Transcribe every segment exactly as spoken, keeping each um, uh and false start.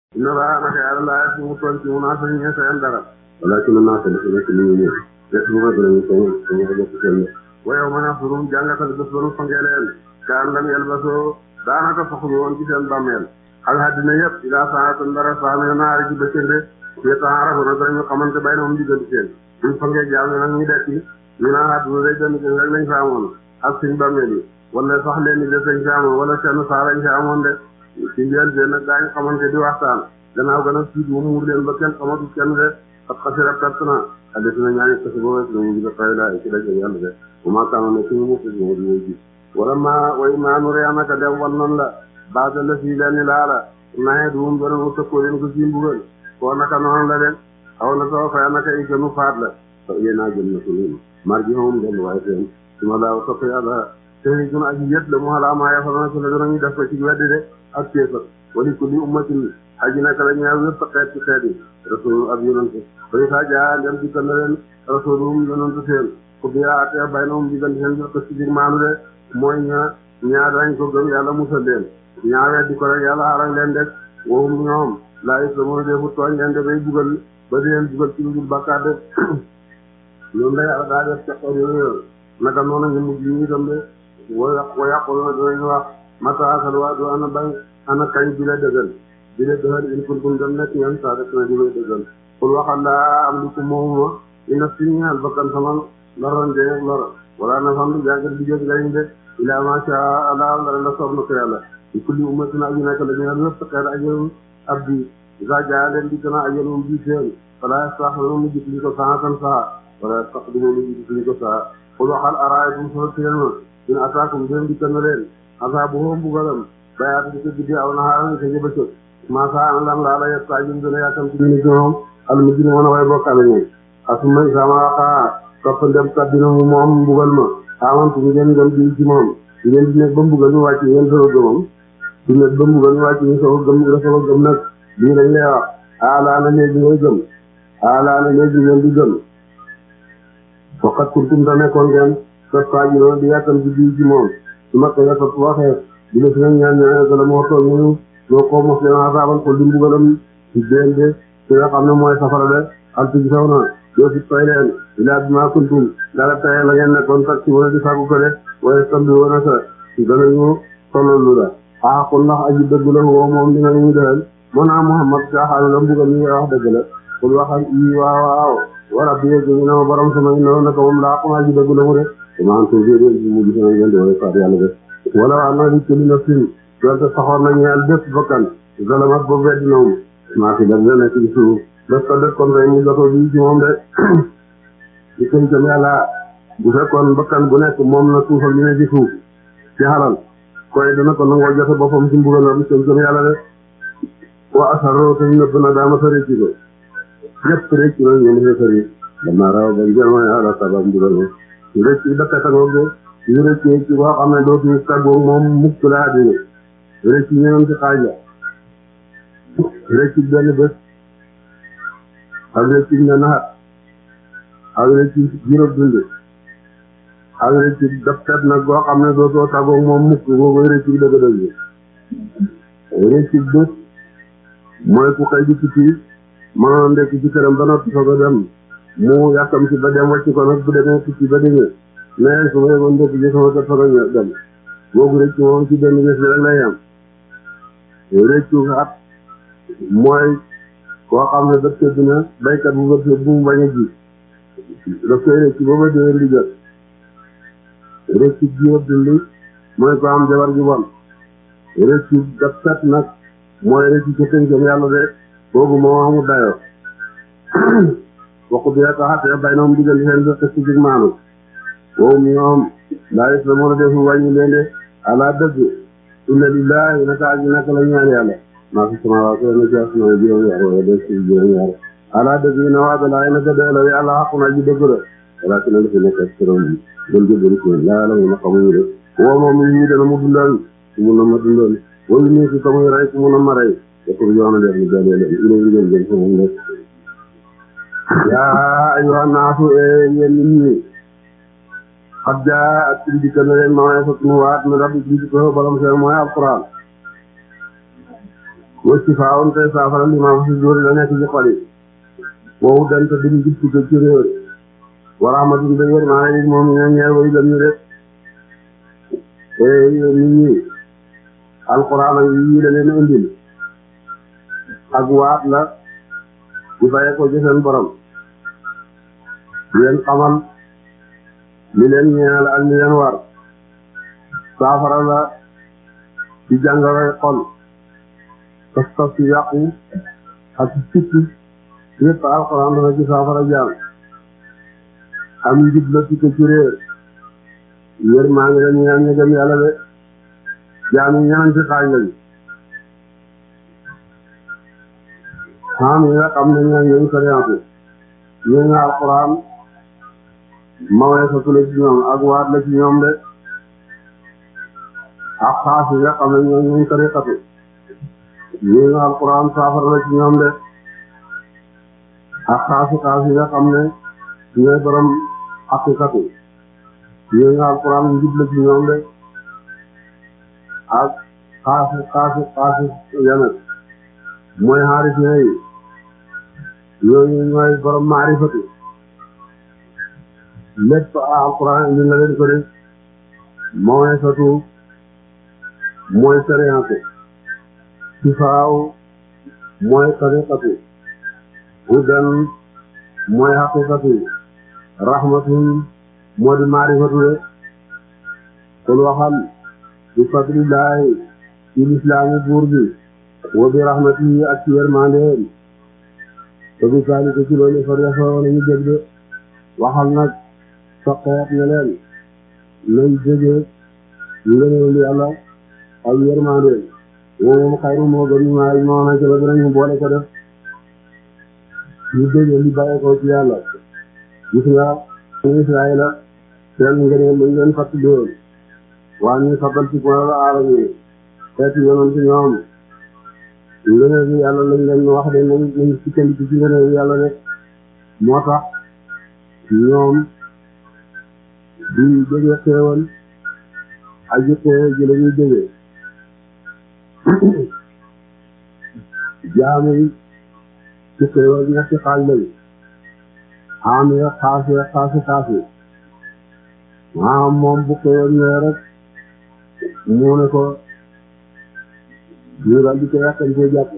inna laa naka yàlla laa fi mu toll ci mu naa sañ ñee seen dara wala ci mën naa ko def nekk ni ñu ñëw nekk bu ma gën a ñu ko ñu ko bokk seen wa yow mën a furum jàngatal bés ba nu fangee leen kaan lam yel basoo daanaka faxuñu woon ci seen bàmmeel al haddina yëpp ila saatan dara saamee naari ci bëccënde yetaarafu na danañu xamante bay na moom diggante seen buñ fangee jaam ne nag ñu dekki ñu naa àdduna day gën gën rek lañ fa amoon ak suñ bàmmeel yi wala sax leen ni def lañ fa amoon wala seen saa lañ fa amoon de ci njël de nag daañu xamante di waxtaan gannaaw gën a siit mu muur leen ba kenn xamatu kenn de ak xasira perte na adde sina ñaani kasi bo wet mu jiga fay laa ci daje yàlla de bu ma kaano ne suñu musi mo di woy ji wala ma way maanu reyanaka dem wan noonu la baada la fii leen ni laala naye duum dana mu tëkkoo leen ko ci mbugal koo naka noonu la den aw la soo fay naka i gënu faat la fa yéenaa gën na ko nii mar ji moom dellu waaye seen su ma daaw topp yàlla tey gën aji yët la mu xalaa maa yafalana ko la danañu def ko ci weddi de ak kéefar wali kulli ummatin aji naka la ñaaw yëpp xeet ci xeet yi rasul ak yonante bay saa jaa dem dikkal na leen rasulum yonante seen ko biyaa atee bay na moom diggante seen jot ko ci biir maanu de mooy ña ñaa dañ ko gëm yàlla musal leen ñaawee di ko rek yàlla xaaral leen de woowum ñoom laa is la mën a defu tooñ leen de bay bugal ba di leen bugal ci lu dul bàkkaar de ñoom la yàlla daa def ca xeet yooyu naka noonu ñu mujj yi itam de wa yàq wa yàqul na dinañ wax mataasal waa du ana bañ ana kañ bi la dëggal bi la dëggal in kuntum dem nekk ngeen saa rek na di lay dëggal pour waxal laa am li ko moomuma ina si ñaal bakkan sama loroon de lor wala na fam lu jàngal di jëg ngariñ de ila masha Allah la la soob na ko yàlla di kulli ummatin aji nekk la ñaan lépp xeer ajalum abdi isa jaa leen di gën a ajalum bi seen wala sax na mu jik li ko saa kan saa wala sax di mu jik li ko saa pour waxal araaytum soo téelma in ataakum dem di kan leen asaabu hom bugalam bayaat di ko guddi aw naxaaran ko jëbëccëg maasa an lan laa la yëpp kaa jëm gën a yàkkam ci ni ñoom al mu dina mën a way bokkaale ñoom asuma isama waxaa topp ndem kaddina mu moom mbugal ma amantu ñu ngeen gëm di ci moom ñu ngeen di nekk ba mbugal ñu wàcc ngeen soo gëmam di nekk ba mbugal ñu wàcc ñu soo gëm nga soo gëm nag lii dañ lay wax ala na léegi ngay gëm ala na léegi ngeen di gëm faqat kuntum ta nekkoon ngeen sa paaji noonu di yàkkam ci bii ci moom su ma ko yàkkat waxee di la si nag ñaan ñaan gala moo toog ñu ñoo ko mos leen asaabal ko di mbugalam ci déen de ci nga xam ne mooy safara de al tuji saw na yoo si toy leen ilaa bi maa kuntum dara taye la ngeen nekkoon tak ci wala di fàggu ko de waaye tam bi woon a sa danañu tolloolu la ah kon ndax aji dëgg la woo moom dina ñu dëral moo naa Muhammad caaxaanu la mbugal ñu ngay wax dëgg la kon waxal i waaw waaw wara bi yegg ñu ne ma borom sama ñu ne naka moom laa xam aji dëgg la mu de dama ko jëre ji mu gis na ngeen di wala faat yàlla de wala waa na li kulli nafsin doonte saxoon na ñeel bépp bakkan zalamat boobu weddi na moom maa fi def la nekk ci suuf def ko def kon tey mu jotoo bi ci moom de di koy jëm yàlla bu fekkoon bakkan bu nekk moom na suufal li ne ci suuf ci xalal koy dana ko nangoo jote boppam ci mbugalam koy jëm yàlla de wa asaroo te nëbb na daama sa récci ko ñëpp récci na ñoom xeefar yi dama raw ba jëma yàlla sabab mbugal ma ñu récci dakkatangoog de ñu récci ci boo xam ne dootu tàggoog moom mukk la àddina récci ñeneen ci xaaj la récci benn bés ak récci ne naxat ak récci juróom dund ak récci daf tet nag boo xam ne dootoo tàggoog moom mukk boobu récci dëgg-dëgg récci bés mooy ku xëy di tukki mënoon ndekk ci këram ba noppi soog a dem mu yàkkam ci ba dem wàcc ko nag bu demee tukki ba demee mais su ma yegoon ndekk ci sama kër soog a dem boobu récci moom ci benn bés bi rek lay am réccu at mooy koo xam ne daf tëdd na baykat bu bëgg bu mu bañ a ji daf koy réccu ba ba déwén di jot réccu jiwab dindi mooy ko am jabar ju bon réccu daf set nag mooy réccu ca tënkam yàlla de boobu moo amul dayoo waxu bi taxatee bay na moom digal seen dëkk ci dig maanu boobu ñoom laa is la mën a defu wàññi leen de ala dëgg inna lillahi naka aji naka la ñaan yàlla maa fi sama waa ko na ci asmaa juróom yaar wala des ci juróom yaar ala dëgg yi na waada laay naka de la yàlla xaqu na ji dëgg la wala ki na dafa nekk ak sëram bi gën jëbëri ko laa la mu xamuñu de woo moom yi dana mu dundal su mun na ma dundal wala ñu ci ko muy rey su mun na ma rey te pour yoona def ñu dalee leen ina ñu gën gën sama nekk yaa ayyuha naasu e yéen nit ñi xat jaa ak ci dikkal na leen ma may fa nu waat mi rabbi ci ko borom seen mooy alquran wa sifaa'un te saafara li ma fi jóori la nekk ci xol yi wow dan te duñ jub ci ci réer wa rahmatun te yërmaande moom ñu ñeel way gëm ñu de te nit ñi alquran ak yi la leen indil ak waat la di bàyyi ko ci seen borom di leen xamal li leen ñeel ak li leen war saafara la ci jàngoro xol tas tas ci yàqu ak ci sikki yëpp alquran dana ci saafara jaam am njub la ci ko ci réer yër maa ngi leen ñaan ñu gëm yàlla de jaam yi ñaan ci xaaj lañ xam yi nga xam ne ñaan ñooñ sariyaatu ñu nga alquran mawee sa tule ci ñoom ak waat la ci ñoom de ak xaas yi nga xam ne ñooñ ñooñ tariqatu ñu nga alquran saafara la ci ñoom de ak xaasi xaas yi nga xam ne ñooy borom haqiqatu ñu nga alquran njub la ci ñoom de ak xaasi xaasi xaasi yamet mooy xaarifina yi ñooñu ñooy borom maarifatu lépp alquran indi na leen ko de mooy satu mooy sariatu sifaaw mooy tariqatu hudan mooy haqiqatu rahmatun moo di maarifatu de kon waxal bi fadlillahi ci lislaami buur bi wa bi rahmatihi ak ci yërmandeem te bi saalika ci loolu far yasoo nañu dégg de waxal nag soqeet ne leen nañ déggee ngëneel yàlla ak yërmandeem moom xayru moo gën ñu maay moo na ci ba dinañu boole ko def ñu déggee li bàyyi ko ci yàlla gis nga ñu Israayila seen ngëneel lañ leen fàttali woon waa ñu sabal ci ko la aara yi xeeti yonent ñoom ngëneel bi yàlla lañ leen wax de nañ nañ sukkandiku ci ngëneel yàlla rek moo tax ñoom di jóge xéewal aji xéewal ji la ñuy jóge jaami ci xéewal ñetti xaaj lañ am ya xaasi xaasi xaasi maam moom bu xéewal ñëwee rek mu ne ko ñu daal di ko yàkkante jàpp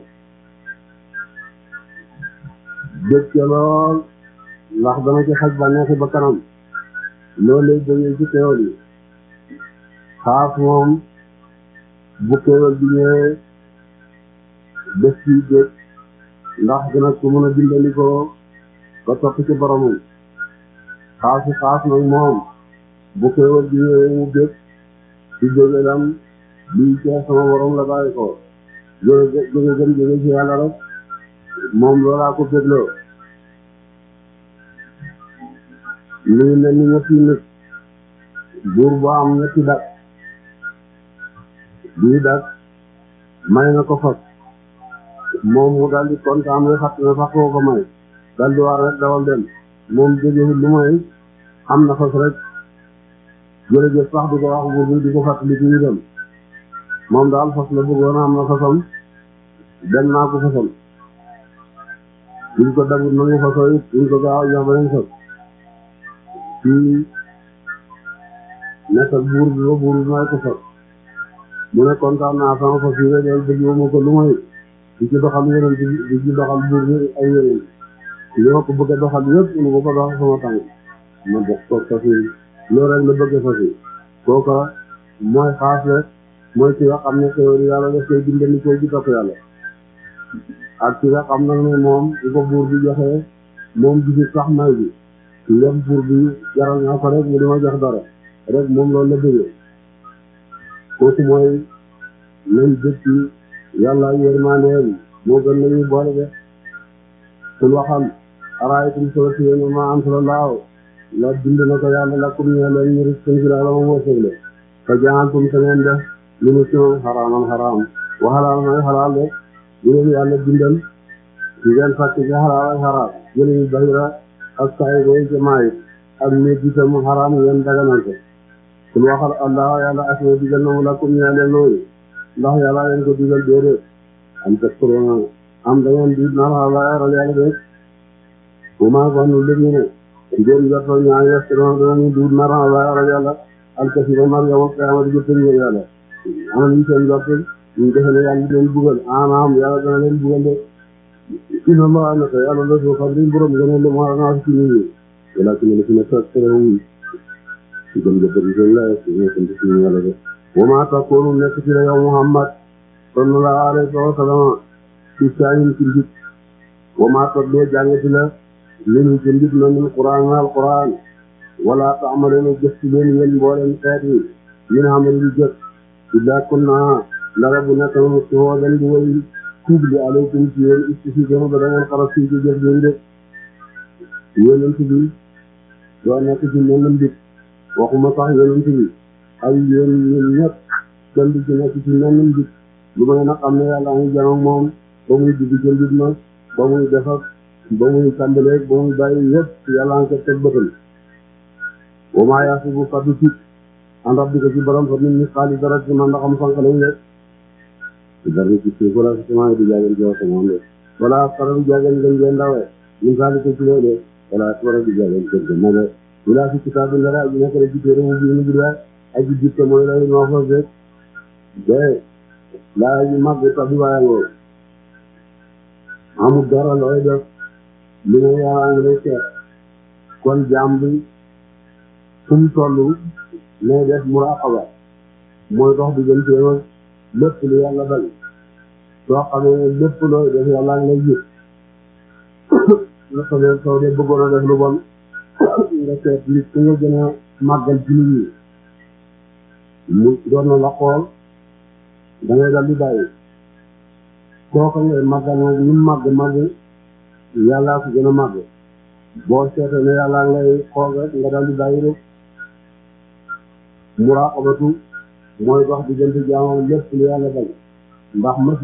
dëkk ca lool ndax dana ci xaj ba neexi ba kanam loolu lay jógee ci xéewal yi xaas moom bu xéewal bi ñëwee bés ci dëkk ndax dina ko mën a dimbali ko ba topp ci boromam xaasi xaas nag moom bu xéewal bi ñëwee mu dëkk ci jóge lam lii ci sama borom la bàyyi ko jóge jóge gën jóge ci yàlla rek moom loolaa ko fégloo lii mel ni ñetti nit buur bu am ñetti dak bii dak may na ko fas moom mu daldi kontaan we fàtt na sax koo ko may daldi war rek dawal dem moom jógewul lu may am na fas rek jërëjëf sax di ko wax buur bi di ko fàttali ci dem moom daal fas la bëggoon am na fasam dem naa ko fasam buñ ko dabut nangu fasoo it buñ ko gaaw jox beneen fas ci nekkal buur bi ba buur bi may ko fas mu ne kontaan naa sama fas yi rek loolu bëgg ma ko lu may di ci doxal yeneen di ci doxal buur bi ay yeneen li ma ko bëgg a doxal yëpp mu ko doxal sama tànk ma dox ko fas yi loolu rek la bëgg fas yi kooka mooy xaas rek mooy ci nga xam ne xéwal yàlla daf koy dimbali ko ci topp yàlla ak ci nga xam nag ne moom di ko buur bi joxee moom gisul sax may bi lépp buur bi jaral naa ko rek mu di ma jox dara rek moom loolu la bëggee kooku mooy nañ dëkk yàlla yërmandeem moo gën nañu boole de sul waxal araaytum soo si yéen ma am solo laaw la bind na ko yàlla la kum ñee leen ñu risque ci la ma wërsëgle fa jaantum te ngeen def lu mu ci moom xaraaman xaraam wa xalaal may xalaal de ñu leen yàlla bindal ngeen fàcc ci xalaal ak xaraam jëliñu bayra ak saay boy ci maay ak métti mu xaraam ngeen daganal ko sul waxal allah yàlla asma digal na mu la kum ñee leen loolu ndax yàlla leen ko digal déedéet am takkuroona am da ngeen di nar a leeral yàlla de bu maa ko nu léegi ne ngeen jotoo ñaari restaurant danañu di nar a leeral yàlla alkasira nar yow qiyaama di jëppal ngeen yàlla am nañu seen jot ñu defe ne yàlla leen bugal anaam yàlla dana leen bugal de inna allaha naka yàlla la soo xam ne borom gën a lu ma naa ci nit ñi wala ci ne ci ne tok terewu ci gën ga bëri seen la ci ne sant ci yàlla de wa ma takunu nekk ci la yow Muhammad sallallahu alayhi wa sallam ci saayin ci njit wa ma tabbe jàngati la leen ci njit na min Qur'an al Qur'an wala ta'maluna jëf ci leen yéen mbooleen xeet yi min amal yu jëf illa kunna la rabbu nekk na ci woo dan di way tuub li alaykum ci yéen istifi gëma ba da ngeen xarab ci ci jëf yéen de yonent bi doo nekk ci mel mbit waxuma sax yonent bi ay yéen ñun ñëpp kenn du ci nekk ci mel mbit lu may nag xam ne yàlla ngi janoog moom ba muy dugg ci mbit ma ba muy defar ba muy tàmbaleeg ba muy bàyyi yëpp yàlla ngi ko teg bëtal wa maa yaasibu faddu tit an rabbika ci borom fa nit ñi xaali dara ci man ndax am sànq lañ de dara ci suuf wala ci semence di jaageen ci waxtaan moom de wala xaral di jaageen gën ngeen ndawee ñun xaali ko ci loolu wala xaral di jaageen gën ngeen ndawee wala ci kitaab bi dara aji nekk rek ci téere mu biir mu biir aji jitte mooy lay noo fa fekk de laa ji màgg tax bi waayangoo amul dara looy def li nga yàlla ngi lay seet kon jaam bi fu mu toll ne def muraqaba mooy dox digganteem lépp lu yàlla bañ soo xamee ne lépp looy def yàlla ngi lay gis nga xamee soo dee bëggoon a def lu bon nga seet nit ki nga gën a màggal ci nit ñi mu doon na la xool da ngay dal di bàyyi koo ko ngay màggal nag ñu màgg màgg yàllaa ko gën a màgg boo seetee ne yàlla ngay xool rek nga dal di bàyyi rek muraqabatu mooy dox diggante jaamam lépp lu yàlla bañ ndax ma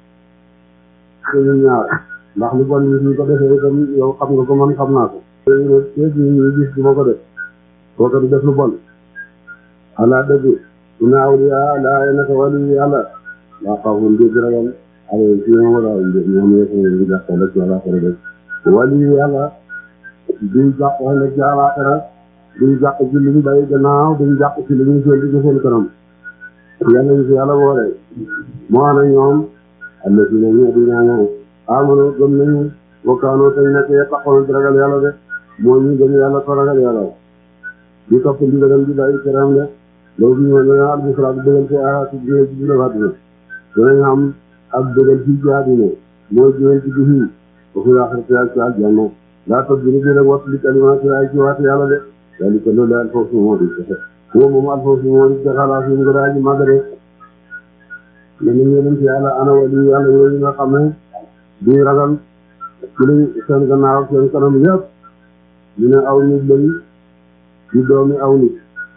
ñu ñaar ndax lu bon nit ñi ko defee itam yow xam nga ko man xam naa ko teeg ñi ñuy gis du ma ko def kooka du def lu bon ala dëgg ina awliya laa naka wali yàlla laa xawfun dégg ragal ale ci ñoom wala ñoom yëpp ngi jàppale rek yàlla ko def wali yàlla duñ jàppale rek ci àllaaxira duñ jàpp ci li ñu bàyyi gannaaw duñ jàpp ci li ñu seen di seen kanam yàlla ñu ci yàlla boole moo ana ñoom alla si ne ñu di ñaañoo amano gëm nañu wakkaanoo tey nekk ye taxoon di ragal yàlla de moo ñu gëm yàlla ko ragal yàlla di topp ndigalam di bàyyi teram de loolu ñu ne na albusra bi dëgal ci a ci jëne ci dina fàddina dinañ am ak dëgal ci jaadina mooy jëwen ci bihi ba fi laaxirati ak ci aljanna laa toog dina jële wat li kalimaati ay ci waati yàlla de daal di ko loolu alfawsu moo di fexe foo moom alfawsu moo di jaxalaa fi mu gën a aji màgg de ne ni ñeneen ci yàlla ana wali yàlla yooyu nga xam ne duñ ragal ci lañ seen gannaaw seen kanam yëpp ñu ne aw nit lañ di doomi aw nit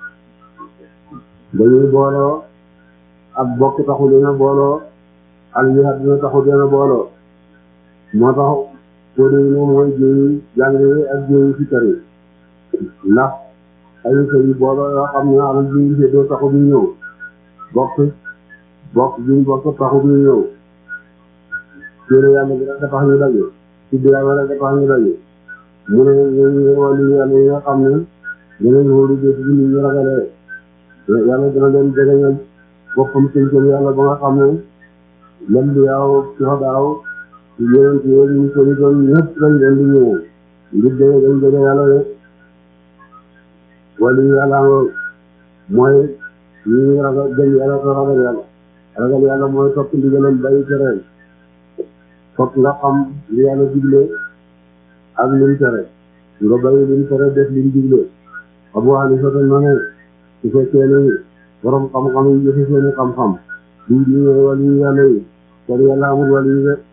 dañuy booloo ak bokk taxu dina booloo ak ñi àddina taxu dina booloo moo tax foo dee ne mooy jéeyi jàng yi ak jéeyi ci kër yi ndax ay sëy booloo yoo xam ne alal bi séddoo taxu bi ñëw bokk bokk bi bokk taxu bi ñëw téere yàlla bi rek tax ñu daje ci biir yàlla rek tax ñu daje mu ne ñu wàllu yàlla yi nga xam ne dinañ wóolu jëf bi nit ñi ragalee yàlla dina leen jegeñal boppam tënkal yàlla ba nga xam ne lem bi yaaw ci xodaaw yeneen ci yooyu ñu ko ni doon ñëpp lañ leen di ñëw ngir jege dañ jege yàlla de wàllu yàlla mooy ñi ragal gëm yàlla te ragal yàlla ragal yàlla mooy topp ndigalam bàyyi tereen fokk nga xam li yàlla digle ak lim tere nga bàyyi lim tere def lim digle Abu Hanifa na ne su fekkee ne borom xam-xam yi jëfe seeni xam-xam duñ di ñëw wàllu yàlla yi kon yàlla amul wàllu yi de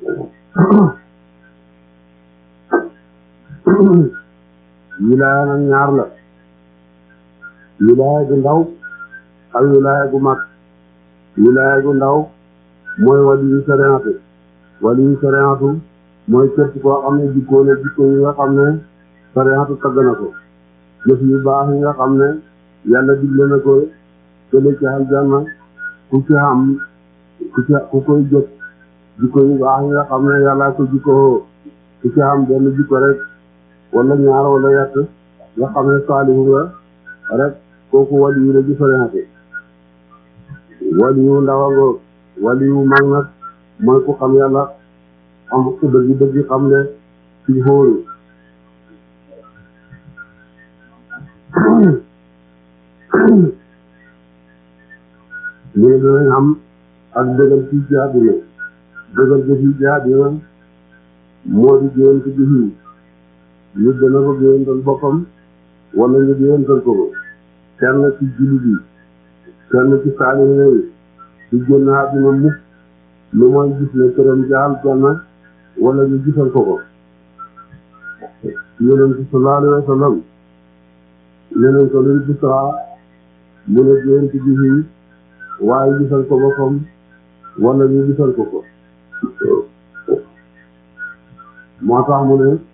wilaaya nag ñaar la wilaaya gu ndaw ak wilaaya gu mag wilaaya gu ndaw mooy wàllu yu sariatu wàllu yu sariatu mooy képp koo xam ne jikkoo ne jikko yi nga xam ne sariatu tagg na ko jëf yu baax yi nga xam ne yàlla digle na ko jële ci aljanna ku ci am ku ci ku koy jëf jikko yu baax yi nga xam ne yàlla ko jikko ku ci am benn jikko rek wala ñaar wala yett nga xam ne saalihu nga rek kooku waliyu la différence waliyu ndaw nga waliyu mag nag mooy ku xam yàlla am ku dëgg dëgg xam ne ci xóoru ñu ne danañ am ak dëggal fii ci àdduna dëggal ko fii ci àdduna moo di géwénte bi fii nit dana ko géwéntal boppam wala ñu géwéntal ko ko kenn ci jullit yi kenn ci saalihu yi di génn àdduna mukk lu mooy gis ne këram jaal kenn wala ñu gisal ko ko yonent bi sallallahu alayhi wa sallam leneen ko luy bisraa mu ne géwénte bi fii waaye gisal ko boppam wala ñu gisal ko ko moo tax mu ne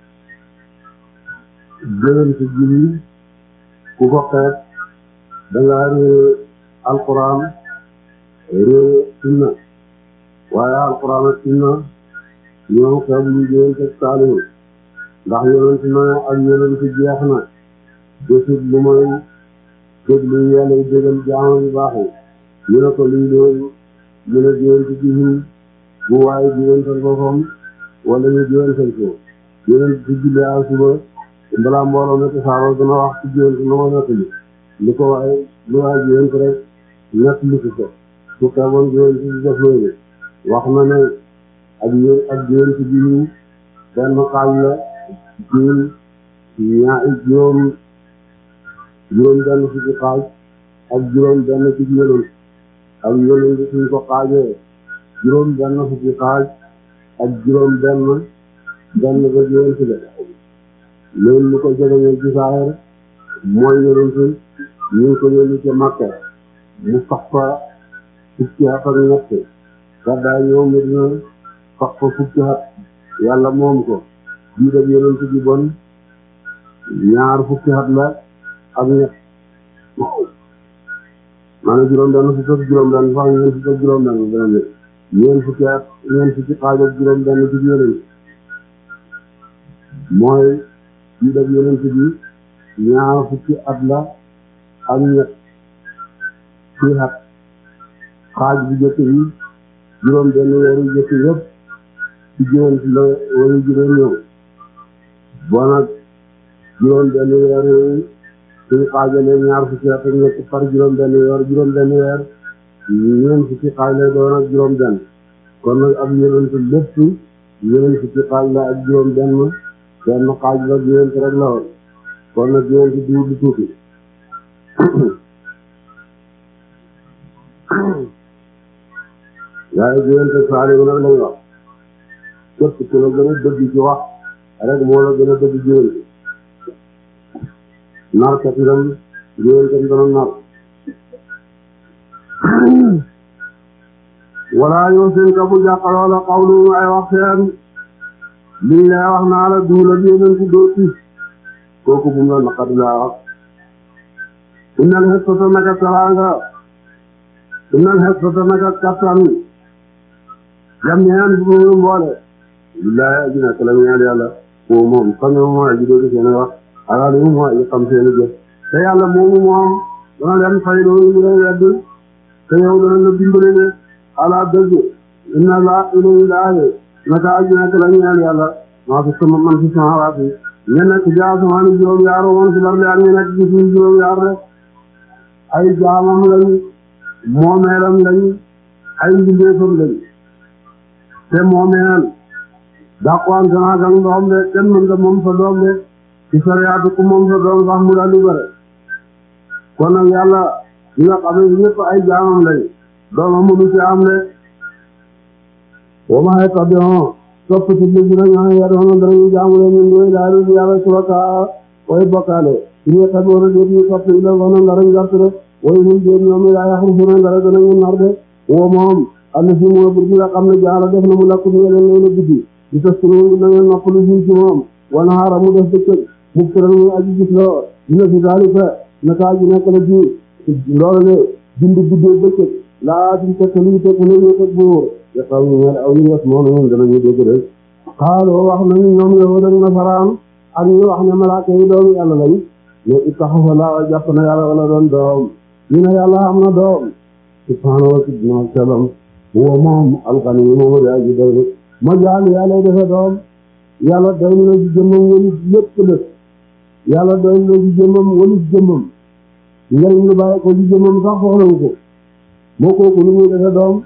géwénte bi ku ko xeet dangaa réer alquran réer sunna waaye alquran ak sunna ñoo xeet lu géwénte saalihu ndax yonent na ak yonent jeex na desut lu mooy déglu yàlla y dégal jaama yu baax yi ñu ne ko lii loolu mu ne géwénte bi bu waaye géwéntal boppam wala ñu géwéntal ko yonent ci julli ak suba balaa mbooloo ne ko saaro dana wax ci géwénte na ma nekk li lu ko waaye lu waaye géwénte rek nekk li ko ko su xeeboon géwénte bi def loolu wax na ne ak yéen ak géwénte bi benn xaaj la ci ñaa juróom juróom benn fukki xaaj ak juróom benn ci yonent ak yonent suñ ko xaajee juróom benn fukki xaaj ak juróom benn benn ba géwénte la loolu lu ko jegeñee ci saahir mooy yonent ñu ngi ko yónni ca Makka mu sax fa fukki at ak ñett gàddaay ñëw Medina sax fa fukki at yàlla moom ko bii daf yonent bi bon ñaar fukki at la ak ñett maanaam juróom benn fukki ak juróom benn sax ñeent fukki ak juróom benn benn ñeent fukki at ñeent fukki xaaj ak juróom benn ci yonent mooy bii daf yonent bi ñaar fukki at la ak ñett ci at xaaj bu jëkk bi juróom benn weeru jëkk yëpp ci géwénte la waru juróom ñëw boo nag juróom benn weer yooyu suñu xaajale ñaar fukki at ak ñett par juróom benn weer juróom benn weer ñeent fukki xaaj lay doon ak juróom benn kon nag ab yonent lépp ñeent fukki xaaj la ak juróom benn benn xaaj la géwénte rek la woon kon nag géwénte du lu tuuti waaye géwénte saalihu nag lañ wax képp ku la gën a dëgg ci wax rek moo la gën a dëgg géwénte narkat itam géwénte dana nar wala yoo seen ka bu jàqaloo la xawlu ay wax seen lii lay wax naa la duula bi yonent doo ci kooku bu mu la naqari laa wax innal hissata naka teraanga innal hissata naka kattan jami'an bu mu mboole billahi aji nekk la ñeel yàlla foo moom xam ne moom aji dégg seen wax alaal yi moom aji xam seen jëf te yàlla moomu moom dana leen fay loolu mu leen wedd te yow dana la dimbali ne ala dëgg inna la ilaha illa naka aji nekk la ñeel yàlla maa fi sama man fi sama waat yi ñu nekk ci asamaan juróom yaar woon ci barle ak ñu nekk ci suuf juróom yaar rek ay jaamam lañ moomeelam lañ ay mbindeefam lañ te moomeel dàqwaan ganaa gan doom de kenn mën nga moom sa doom de ci sariyaatu ku moom sa doom sax mu daal di bare kon nag yàlla ñi nga xam ne ñëpp ay jaamam lañ doomam mënu ci am de wa maa yattabi'u topp ci li dina ñaan yàlla dara jaamu leen ñu ngi daal di yàlla suraka way bokkaale ñu taboora de ñu topp ila wono dara njort de way ñu de ñoom la yaxrufuna dara dana ñu nar de wo moom alla fi mo bu nga xam ne jaara def na mu lakku ñu leen leen guddi di tass ñu na ngeen noppalu ñu ci moom wana hara mu def bëccëg mu tëral ñu aji gis loo dina fi dalika naka ji nekk la ji loolu ne bindu guddee bëccëg laa di tekk lu tekk lu ñu tekk buur te xaw ñu ñeel aw ñu wes moom ñun danañu dégg rek xaaloo wax nañu ñoom yow dañ nasaraan ak ñu wax ne malaaka yi doomu yàlla lañ ne ittaxafa laa jàpp na yàlla wala doon doom ñu ne yàlla am na doom subhaanahu wa ta'ala sellam huwa moom alxani yi moom di aji doy ma jaal yàlla defe doom yàlla doy na ci jëmmam walis lépp lépp yàlla doy na ci jëmmam walis jëmmam njëriñ lu bàyyi ko ci jëmmam sax soxlawu ko moo kooku lu muy defe doom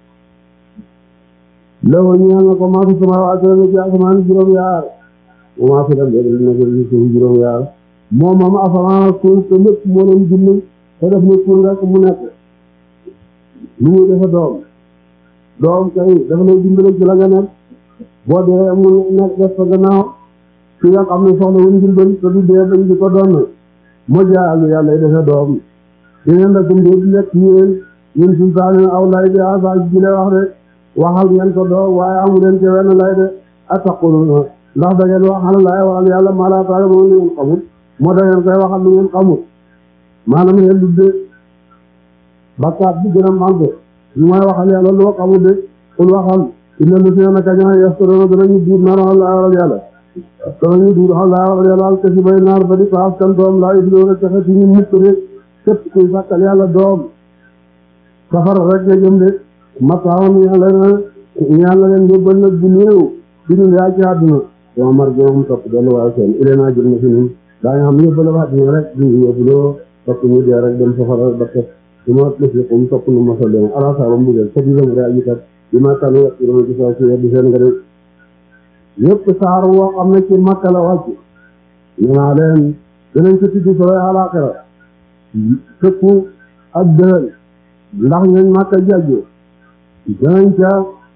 lawo ñeel na ko maa fi samaawaati la ci asamaan juróom yaar wa maa fi dal léegi na ko ci suuf juróom yaar moom moom asamaan suuf te lépp moo leen bind te def ne pour rek mu nekk lu muy defe doom doom kay dafa lay dimbale ci la nga nekk boo dee mu nekk def fa gannaaw fi nga xam ne soxla wuñ jël bañ te du dee bañ di ko doon moo jaalu yàlla defe doom yeneen la gëm di nekk yéen ñun sultaane aw lay de asa ji le wax de waxal ngeen ko doom waaye amu leen ci wenn lay de attaquluna ndax da ngeen waxal lay waxal yàlla maa laa taala moom lu ngeen xamul moo da ngeen koy waxal lu ngeen xamul maanaam ngeen dudde bakkaat bi gën a màgg ñu mooy waxal yàlla loo xamul de kul waxal inna lu si na kañaa yaftaruna danañu duut naar waxal laa waxal yàlla danañu duut waxal laa waxal yàlla al kasi bay naar ba di paas kan doom laa ifloona texe ci ñu mukk de képp kuy sàkkal yàlla doom safara rek nga jëm de mataawoon yàlla na yàlla leen yóbbal nag bu néew ci ñun yaa ci àdduna dama mar joom topp dellu waaye seen ile naa jëm na si ñun daañu xam yóbbal a àdduna rek di yóbbuloo topp ñu dee rek dem safara ba ket su ma lësi xum topp nu mosal leen ala saa ba mbugal sa di lam rea jikat bi ma tànn yàq dama gis waa si yeddi seen nga de yëpp saar woo xam ne ci Makka la wàcc ñu naa leen danañ ko tuddi sooy àlaaxira sëkku ak dëhël ndax ñooñ Makka jajju danañ ca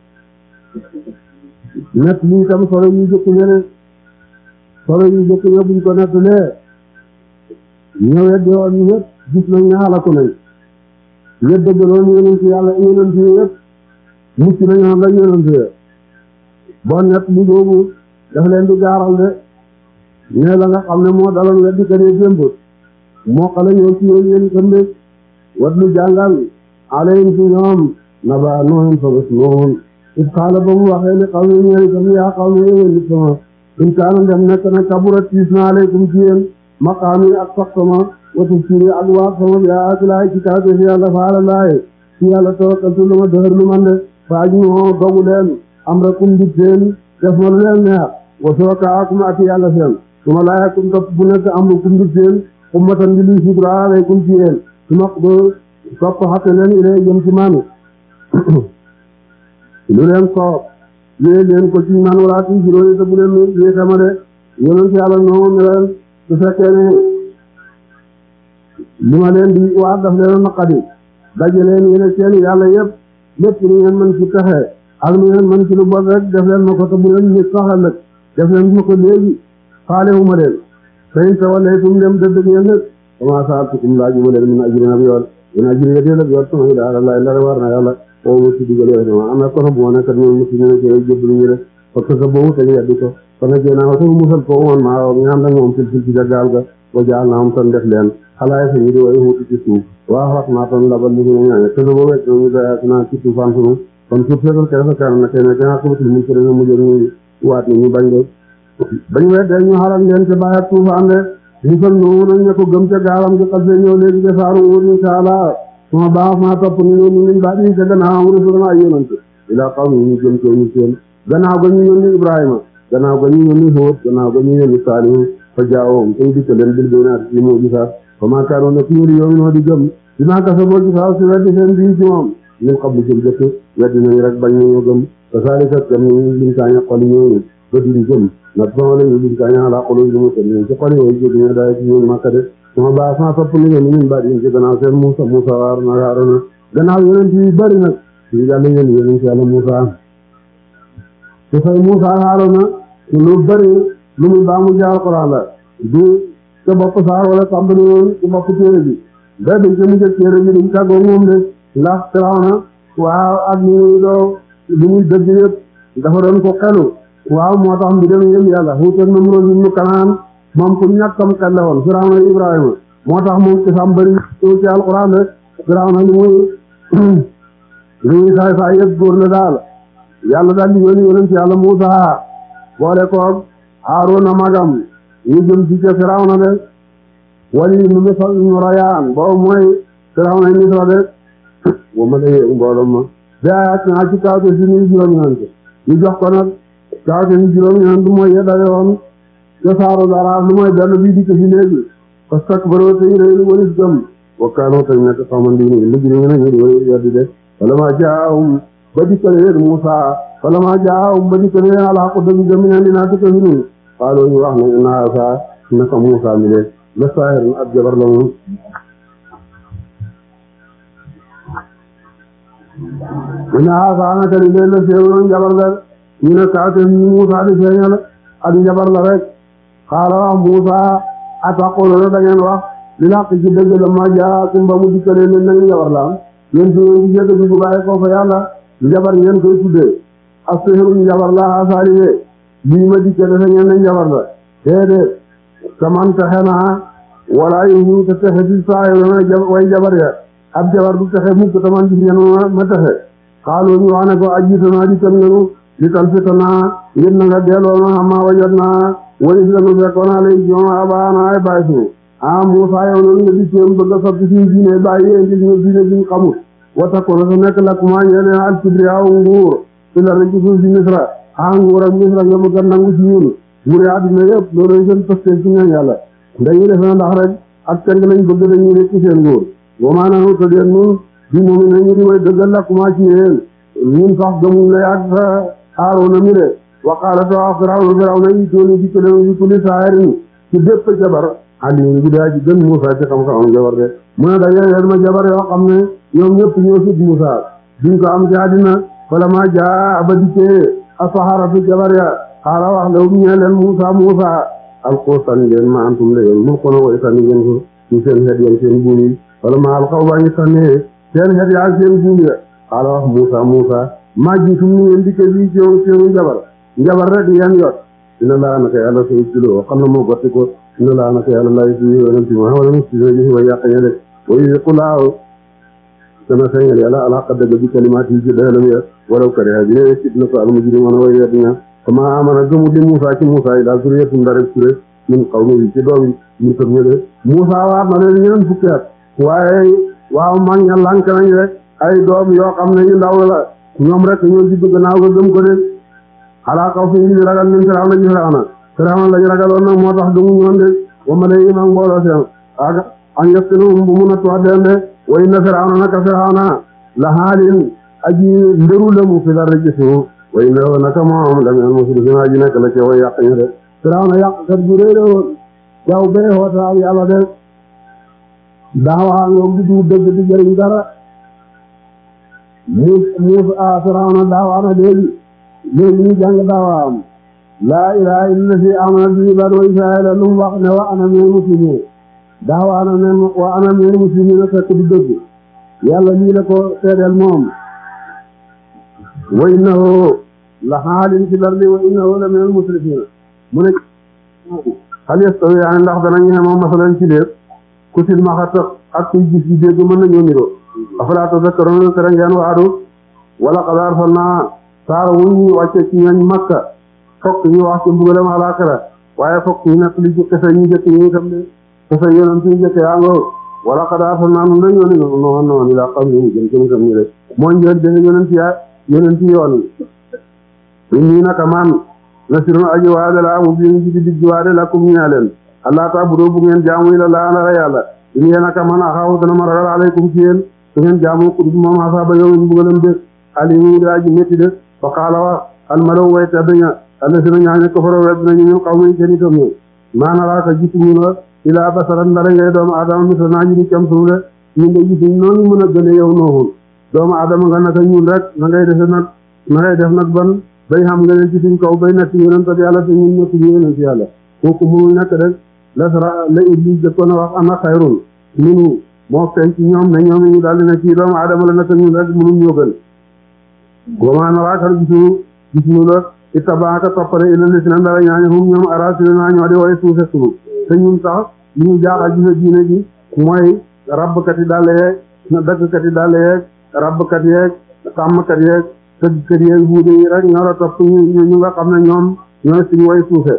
nett lii tam solo yu jëkk ñene solo yu jëkk ñe buñ ko nettalee ñëwet di woon ñëpp gis nañ ne xalaku nañ ñëpp dëggaloon yonent yàlla yonent yi yëpp mucc nañu xam la yonent yi bon nett li boobu daf leen di gaaral de ñee la nga xam ne moo daloon weddi ka dee démb moo xala ñoo ci yéen yéen tam de wat lu jàngal alayhim si ñoom naba noohin fa bés noon it xaala ba mu waxee ne xaw ne ñeeri tam yaa xaw ne yéen nit sama in kaana dem nekk na kaburat tiis na aleykum ci yéen maqaami ak sax sama watu siri ak waat sama bi yaa laay ci kaw fi yàlla faala laay ci yàlla tawakkaltu lu ma dëhër lu man de faaj moo dogu leen am rakum mbit seen def ma lu leen neex wa soorakaakum ak yàlla seen su ma laayakum topp bu nekk am rakum mbit seen ummatan bi luy sudra aleykum ci yéen su ma topp xatte leen ilay jëm ci man lu leen soob yée leen ko ci man wala ti juróoyi te bu leen yée tama de yonent yàlla noonu ne leen su fekkee ne li ma leen di waat daf leen naqadi daje leen yéen seen yàlla yëpp lépp lu ngeen mën ci pexe ak lu ngeen mën ci lu bon rek def leen ma ko te bu leen ñu soxla nag def leen ma ko léegi faalewu ma leen fayin tawallaytum dem dëdd ngeen nag comment saaltukum laaju ma leen min ajrin ab yoon min ajri yedee la yoon sama ila Allah ndara war na yàlla oo ma ci digal yooyu ma am na kono bu ma nekkat ñoom musi ñu ne ci jébbalu ñu de parce que boobu tañu yeddi ko kon nag jéem naa ko musal ko woon maa nga xam nag moom fil fil ci gaal ga wa jaal naa am tan def leen xalaay sa ñu di way wuti ci suuf waa wax naa tan labal li ñu ñaane te boobu wecc ñu doyaat naa ci suufaan sunu kon suuf seetal ke dafa kaana na tey ne gannaaw ko batul mu sëriñ mu jël ñu waat ni ñu bañ de bañ weddee ñu xaral leen ca bàyyi ak tuufaan de ñu fal noonu nañ ne ko gëm ca gaalam gi xas ñëw léegi ca saaru wóor insha Allah suma baax maa topp ni ñu ñu baat ñu ca gannaaw am rasulana ay yonant ila xaw ni ñu jëm ko ñu seen gannaaw ga ñu yónni Ibrahima gannaaw ga ñu yónni Hóot gannaaw ga ñu yónni Saalihu fa jaawoo tey dikk leen bil baynaat ci moo gisaat fa maa kaanoon na ci ñu yow noo di gëm dinaa kasa boo gisaa si weddi seen bii ci moom ñun xam li seen jëkk weddi nañu rek bañ nañoo gëm te saalika kam ñu liñ kaaña xoli ñooñu ba duñ gëm nag sama la ñu liñ kaaña ala xolo ñu mu tëdd ci xoli yooyu jóg ñu daay ci ñoom Makka de sama baax ma topp ni ngeen ñun baat yi ci gannaaw seen Muusa Muusa waar na Haaruna gannaaw yonent yi bari nag ci yàlla yéen yonent yàlla Muusa te fay Muusa Haaruna lu bari lu muy baamu jaar Alxuraan la du ca bopp saar wala tàmbali woon ci bopp téere bi ba dañ ca mujj téere bi dañ tàggoo moom de ndax Firawna waaw ak ñu doo lu muy dëgg yëpp dafa doon ko xelu waaw moo tax mbi dem yëm yàlla xuuteeg na muro ñu Kanaan moom ku ñàkkam xel la woon Firawna Ibrahima moo tax moom ci sam bëri ci Alxuraan rek Firawna li muy luy saay saay yëpp góor la daal yàlla daal di yónni yonent yàlla Muusaa boole koog Haaruna magam ñu jëm ci ca Firawna de wali nu Misra ñu Rayaan boobu mooy Firawna Misra de wa ma lay mbooloo ma daa naa ci kawte si ni juróom-ñeent ñu jox ko nag kawte si juróom-ñeent mooy yedda yoon ca saaru dara lu mooy benn bii dikk si léegi fastakbaru te ñu réeru walis gëm wakkaanoo tañ nekk xaman di ni lëj ñu nañu di weddi de wala ma jaawum ba dikkale leen Muusaa wala ma jaawum ba dikkale leen alxaqu dëgg gëm ñaan dinaa tëkk fi nu xaaloo ñu wax ne naa saa naka Muusaa mi de la saahir ab jabar la moom mu ne saa naka li leen la seewloon jabar la ñu ne kaate ñu Muusaa di feeñal ak jabar la rek xaala wax Muusaa ataquluna da ngeen wax li laq ci dëgg la ma jaakum ba mu dikkale leen nañu jabar la am yéen su ngeen gisee dëgg bu bàyyi ko fa yàlla jabar ngeen koy tuddee as-sihru jabar la asaaliwe lii ma dikkee dafa ngeen nañ jabar la déedéet kaman texe naa wala yu te texe ci saahiruna way jabar ya ab jabar du texe mukk taman gis ngeen ma texe xaaloo ñu wax ne ko ajjitanaa di tam ngenu di tal fitanaa ngir na nga delloo na xamaa wajat naa wali si lanu fekkoona lay joom abaana ay bàyyi suñu ah Muusaa yow noonu nga dikkeem bëgg a soppi suñu diine bàyyi yéen ci suñu diine bi ñu xamul watakko na sa nekk la kumaa ñee leen al kibriyaaw nguur fi la rek ci suuf si Misra ah nguur ak Misra nga bëgg a nangu ci ñun nguur àddina yëpp loolu seen pësteen ci ñaan yàlla dañuy def na ndax rek ak teng lañ bëgg dañuy rek ci seen nguur wamaa nanu te deen nun di moom nañu di way dëggal la kumaa ci yéen ñun sax gëmuñ la yàgg sa Haaruna mi de waqaala ta wax Firawna Firawna yi tooni di kële yi kulli saahirin ci bépp jabar alimu bi daa ji gën Muusaa ci xam-xamam jabar de mu ne dañu leen ma jabar yoo xam ne ñoom ñëpp ñoo sut Muusaa duñ ko am ci àddina fala ma jaa ba dikkee as-saharatu jabar ya xaala wax la um ñee leen Muusaa Muusaa alqoo sànni ngeen ma antum la yéen mu kono way sànni ngeen ko ci seen xeet yéen seen buur yi wala ma alxaw baa ñu sànnee seen xeet yaa seen buur ya xaala wax Muusaa Muusaa maa ji tum ni ngeen dikkee lii ci seenu jabar jabar rek ngeen yot dina laa naka yàlla say kilo xam na moo gotti ko dina laa naka yàlla lay si yonent ma wala mu si gis way yàq ñe rek way yëqulaaw dana feeñal yàlla alxaq dëgg bi kalimaat yi ci dëxalam ya walaw kariha bi ne sit na ko almujrimuuna way wet ña kama amana gëmu di Muusaa ci Muusaa yi daal suryetum ndarek suré min xaw mi ci doom yi ñu tëb ñe de Muusaa waat na leen ñeneen fukki at waaye waaw mag ña lànk nañ rek ay doom yoo xam ne yu ndaw la ñoom rek ñoo ci bëgg naaw ko gëm ko de xalaa kaw fi ñu ragal min Firawna ji Firawna Firawna lañu ragaloon nag moo tax gëmu ñoon de wa ma lay imam mbooloo seen ak an yaftinahum bu mun a tuwa den de wa inna Firawna naka Firawna la haalin aji ndëru la mu fi la rëjësu wa inna naka moom la minal musrifin aji nekk la ci way yàq ñu de Firawna yàq kat bu réy woon jaw bee xoota ak yàlla de daawa ngoom di du dëgg di jëriñ dara mu mu a Firawna daawa na léegi léegi ñu jàng daawaam laa ilaaha illa fi amana bi banu Israa'iila lu mu wax ne wa ana minal muslimiin daawaana ne wa ana minal muslimiin fekk du dëgg yàlla lii la ko seedeel moom wa innahu la haalin fil ardi wa innahu la minal musrifiin mu ne hal yastawiyaani ndax danañu xemoo masalan ci lépp ku silmaxa tax ak kuy gis di dégg mën nañoo niroo afalaa tazakkaruun tere ngeen waadu wala qad arsalnaa saar wu ñu wàcce ci ñooñ Makka fokk ñu wax ci mbugalam alaaxira waaye fokk ñu nekk li ci xisa ñu jëkk ñu itam de xisa yonent yi jëkk yaa ngoo wala qad arsalnaa nun dañoo ni no noon ilaa qawmin jëm jëm kam ñu de moo njël de yonent ya yonent yoon inni naka man nasirun aji waade la amu bi ñu di digg waade lakum ñaa leen allah ta'budu bu ngeen jaamu ila laa la yàlla inni naka man axaafu dana ma ragal alaykum ci yéen su ngeen jaamu ku moom asaaba yow mbugalam de alimu daa ji métti de fa qaala wa almalaw way teddaña allasina ñaaña kafaro wedd nañu ñun xaw mañ seen itam ñoom maanaraaka gisuñu la ilaa basaran ndara ngay doomu adama misla naa ji ni cam sunu de ñun de gisuñ noonu mën a gëne yow nooxul doomu adama nga naka ñun rek na ngay defe nag na ngay def nag ban bay xam nga ne ci suñ kaw bay nekk yonent bi yàlla te ñun nekk ñu yonent yàlla kooku mënul nekk rek la sara la iblis jëkkoon a wax ana xayrun minu moo feeñ ci ñoom ne ñoom ñu daal di ne ci doomu adama la naka ñun rek mënul ñoo gën gomaa naraakal gisu gisuñu la ittabaaka toppale illa lisina ndara ñaaña hum ñoom arasilina ñoo di way suufe sunu te ñun sax li ñu jaaxal gisa diine ji mooy rabbkat yi daal yeeg daggkat yi daal yeeg rabbkat yeeg sàmmkat yeeg tëggkat yeeg buude yi rek ñoo la topp ñu ñu nga xam ne ñoom ñooy suñu way suufe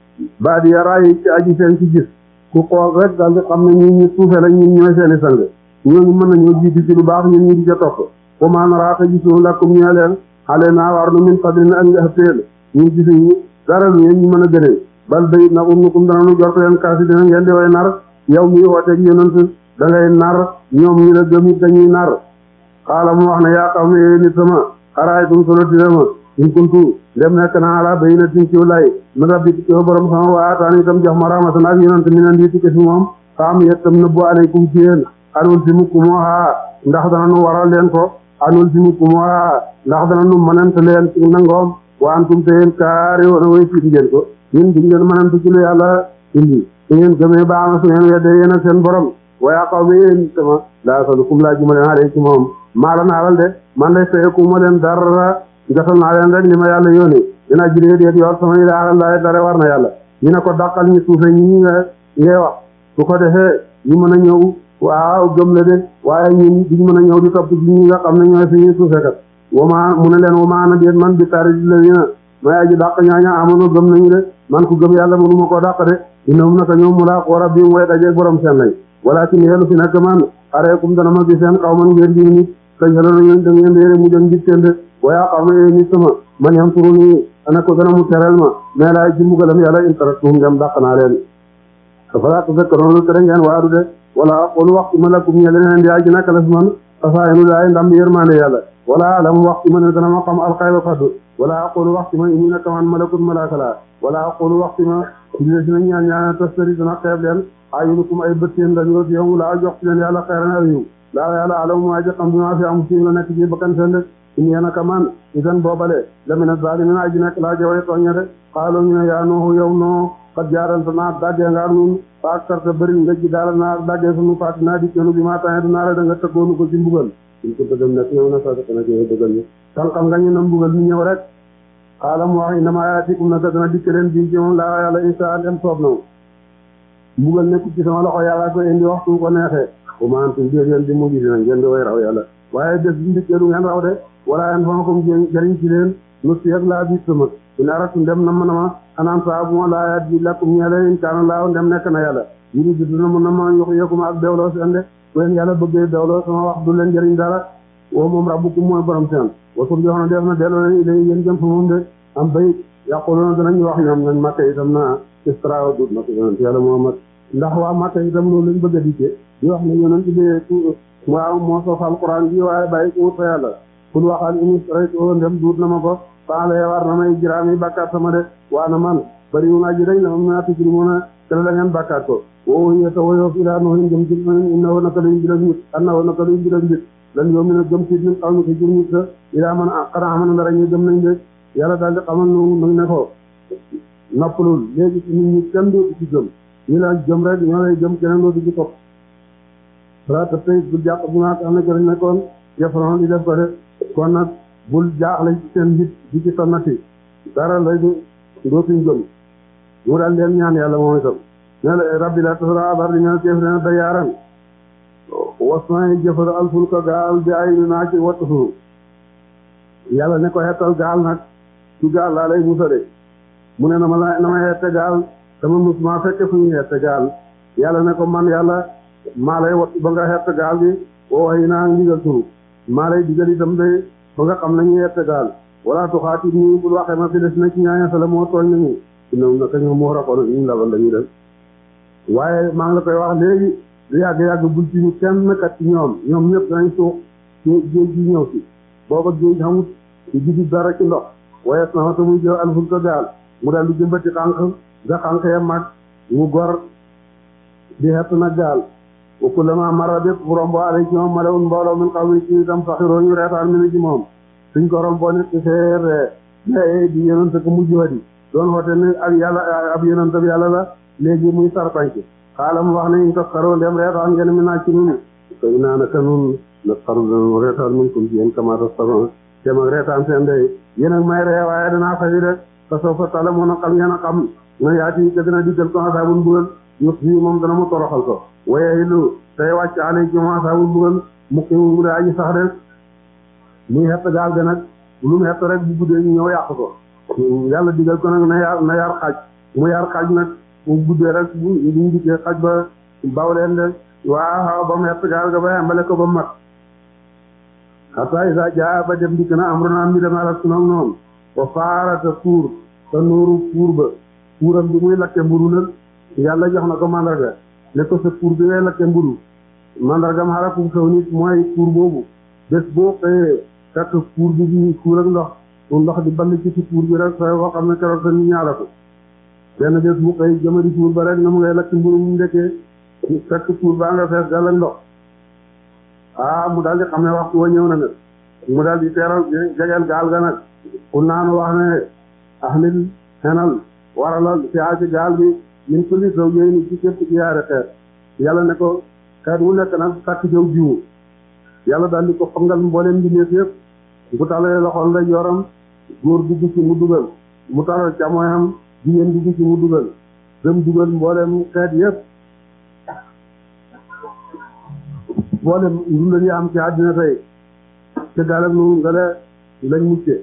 ba di yaraay ci aji seen ci gis ku xool rek daal di xam ne ñun ñu suufe lañ ñun ñooy seeni sang ñooñu mën nañoo jiitu ci lu baax ñun ñu di ca topp wa maa naraaka gisuñu lakum ñee leen xale naa war nu min fadlin ak nga xëppeel ñun gisuñu dara lu ñu mën a gënee bal day nag um nukum dana nu jortu leen kaasi dina ngeen di way nar yow mi wooteeg yonent da ngay nar ñoom ñi la gëm it dañuy nar xaala mu wax ne yaa xaw ma nit sama araaytum solo dina ma in kuntu dem nekk naa ala bay na tin ciw lay mi rabbi ci borom sama waa ataani itam jox ma rahmatan ak yonent mi nan di tukke fi moom faam yettam nëbbu aleykum ci yéen anul si mukk moo haa ndax dana nu waral leen ko anul si mukk moo haa ndax dana nu mënante leen ci nangoom wa antum te yéen kaari woon a way fiit ngeen ko ñun duñ leen mënante ci lu yàlla indi su ngeen gëmee baax na su ngeen weddee yéen ak seen borom waaye xaw ma yéen sama daa solu kum laa ji ma leen alee ci moom maa la naalal de man lay fayeku ma leen dara jotal naa leen rek li ma yàlla yónni dina juree déet yor sama yi daa laay dara war na yàlla ñu ne ko dàqal ñu suufe ñi nga ngay wax su ko defee ñu mën a ñëw waaw gëm la de waaye ñun duñ mën a ñëw di topp ci ñi nga xam ne ñooy suñuy suufekat wama mu ne leen wama na déet man bi tari di la wina may aji dàq ñaaña amono gëm nañu de man ku gëm yàlla mënuma koo dàq de innahum naka ñoom mu laa ko rabbi way dajeeg borom seen lay walakin yellu fi nekk man areekum dana ma gis seen xaw man ngeen di nit kañ xelal nañu da ngeen réere mu jëm njit seen de waaye xaw ma nit sama man yam turu nii ana ko dana mu tereel ma mais laay ci mbugalam yàlla intaratuhum dem dàq naa leen afalaa tazakkaruun tere ngeen waaru de wala qul waxtu ma lakum ñe leneen di aji naka la fi man asaayinu laay ndam yërmande yàlla wala alam waxtu ma ne dana ma xam alxayba faddu wala aqulu waxtu ma inni naka man malakun malaaka laa wala aqulu waxtu ma dina si na ñaan ñaan tastari dana xeeb leen ayunukum ay bët seen dañu rot yow laa jox leen yàlla xeeran aw yiw laa yàlla alamu maa ji xam bi maa fi am fi la nekk ci bakkan seen de inni naka man idan boobale lamina zalimin aji nekk laa jawee tooñe de xaaloo ñu ne yaa noohu yow noo xat jaarante naa daggee nga ak nun fa ak sarta bëri nga ji daal naa daggee sunu faati naa di kenu bi maa tane dinaa la da nga tëggoonu ko ci mbugal suñ ko dëgëm nekk yow na sasaka na yow dëggal ñu tànqam nga ñu na mbugal ñu ñëw rek xaala mu wax inama yaatikum naka dana dikk leen bii ci moom laa yàlla insha allah soob na mbugal nekk ci sama loxo yàlla ko indi waxtu ko neexee bu ma antum biir yéen di mujj dina ngeen di way raw yàlla waaye bés bi ndikkee du ngeen raw de wala en fama kom jëriñ ci leen nu si ak laa biit sama ina ratu ndem na ma na ma anaan saa bu ma laayaat bi lakkum ñeele in kaana laaw ndem nekk na yàlla yuri bi dina mun na ma yox yëkkuma ak bewloo seen de bu leen yàlla bëggee bewloo sama wax du leen jëriñ dara woo moom rabbukum mooy borom seen wasul jox na def na delloo leen ilay yéen jëm fa moom de am bay yàquluna danañ wax ñoom nañ Makka itam na istra dut na ko yonent yàlla Muhammad ndax waa Makka itam loolu lañ bëgg a dikkee di wax ne yonent bi waaw moo soof alquran bi waaye bàyyi ko wut fa yàlla kul waxal ini rayto ndem duut na ma ko faale war na may jiraami bàkkaat sama de waa na man bari wu naa ji dañ la mam naa tijri mun a tele la ngeen bàkkaat ko woo yeta woyoof ilaa noohin jëm ci innahu naka luy mbiram nit annahu naka luy mbiram nit lan yow mi ne gëm ci min xaw ni ko jur nit sa ilaa man xanaa xaman dara ñu gëm nañ de yàlla daal di xamal nu nag ne ko noppalul léegi ci nit ñi kenn dootu ci gëm ñi la gëm rek ñoo lay gëm keneen dootu ci topp wala te tey bul jàq bu naa xam ne ko lañ nekkoon yefron di def ko de kon nag bul jaaxle ci seen nit di ci sonnati dara lay dootuñ gëm mu daal leen ñaan yàlla moom itam ne la rabbi la tasra abar di ñaan teef leen da yaaran wasna jëfal alfulka gaal bi ay naa ci wattu suuf yàlla ne ko xettal gaal nag ci gaal laa lay musale mu ne na ma la na ma xette gaal dama mus maa fekke fu ñu xette gaal yàlla ne ko man yàlla maa lay wattu ba nga xett gaal bi woo waxi naa ndigal turu maa lay digal itam day ba nga xam nañu xett gaal wala tuxaati nii bul waxee ma fi des na ci ñaaña sala moo tooñ nañu inam naka ñoom moo rakoon ñu labal lañu def waaye maa ngi la koy wax léegi lu yàgg-yàgg bul ci ñu kenn kat ci ñoom ñoom ñëpp danañ suux ci géej gi ñëw si booba géej xamut ci gisi dara ci ndox waaye sama ta muy jëw alful ko gaal mu daal di jëmbati xànq nga xànq ya mag mu gor di xett na gaal ukullama marra bépp bu rombo alay ci moom malawun mbooloo min xaw mi ci itam saxiroo ñu reetaan mi ni ci moom suñ ko romboo nit ci seer ne di yonent ko mujj wadi doon xoote ne ak yàlla ab yonent bi yàlla la léegi muy sarpanki xaalam wax ne ñu ko xaroo ndem reetaan ngeen mi naa ci nunu koy naa naka nun na xaru danu reetaan mun kum ci yéen kamata saron tem ak reetaan seen day yéen ak may ree waaye danaa fayi de te soo fa tala moon a xam ngeen a xam na yaati te dina diggal ko asaabul mbugal yus bi moom dana mu toroxal ko waye lu tey wàcc alay ci moom asaabul mbugal mukki mu de aji sax de muy xett gaal ga nag lu mu xett rek bu guddee ñu ñëw yàq ko yàlla digal ko nag na yar na yar xaj mu yar xaj nag bu guddee rek bu ñu dikkee xaj ba baw leen de waaw ba mu xett gaal ga ba yembale ko ba mat xataa isa jaa ba dem dikk na amruna mi dem ala sunoog noonu ba faarata fuur te nooru fuur ba fuuram bi muy lakke mburu nag yàlla jox na ko mandarga ne ko sa fuur bi ngay lakke mburu mandargam xarafu xew nit mooy fuur boobu bés boo xëyee fekk fuur bi bi fuur ak ndox ndox di ball ci ci fuur bi rek sooy boo xam ne keroog sa nit ñaala ko benn bés bu xëy jëmari fuur ba rek na mu ngay lakk mburu mu ndekkee fekk fuur baa nga fees dal ak ndox ah mu daal di xam ne waxtu wa ñëw na nag mu daal di teeral jegeel gaal ga nag ku naanu wax ne ahmil xenal waralal ci aaci gaal bi min kulli saw yooyu ni ci képp ci yaari xeet yàlla ne ko xeet wu nekk nag sàkk jëw jiwu yàlla daal di ko fangal mbooleem mbindeef yëpp bu talee loxol nday yoram góor dugg ci mu dugal mu talal càmmoñam jigéen dugg ci mu dugal dem dugal mbooleem xeet yëpp mboolem ndundal yi am ci àddina tey te gaal ak nu nga le lañ mucce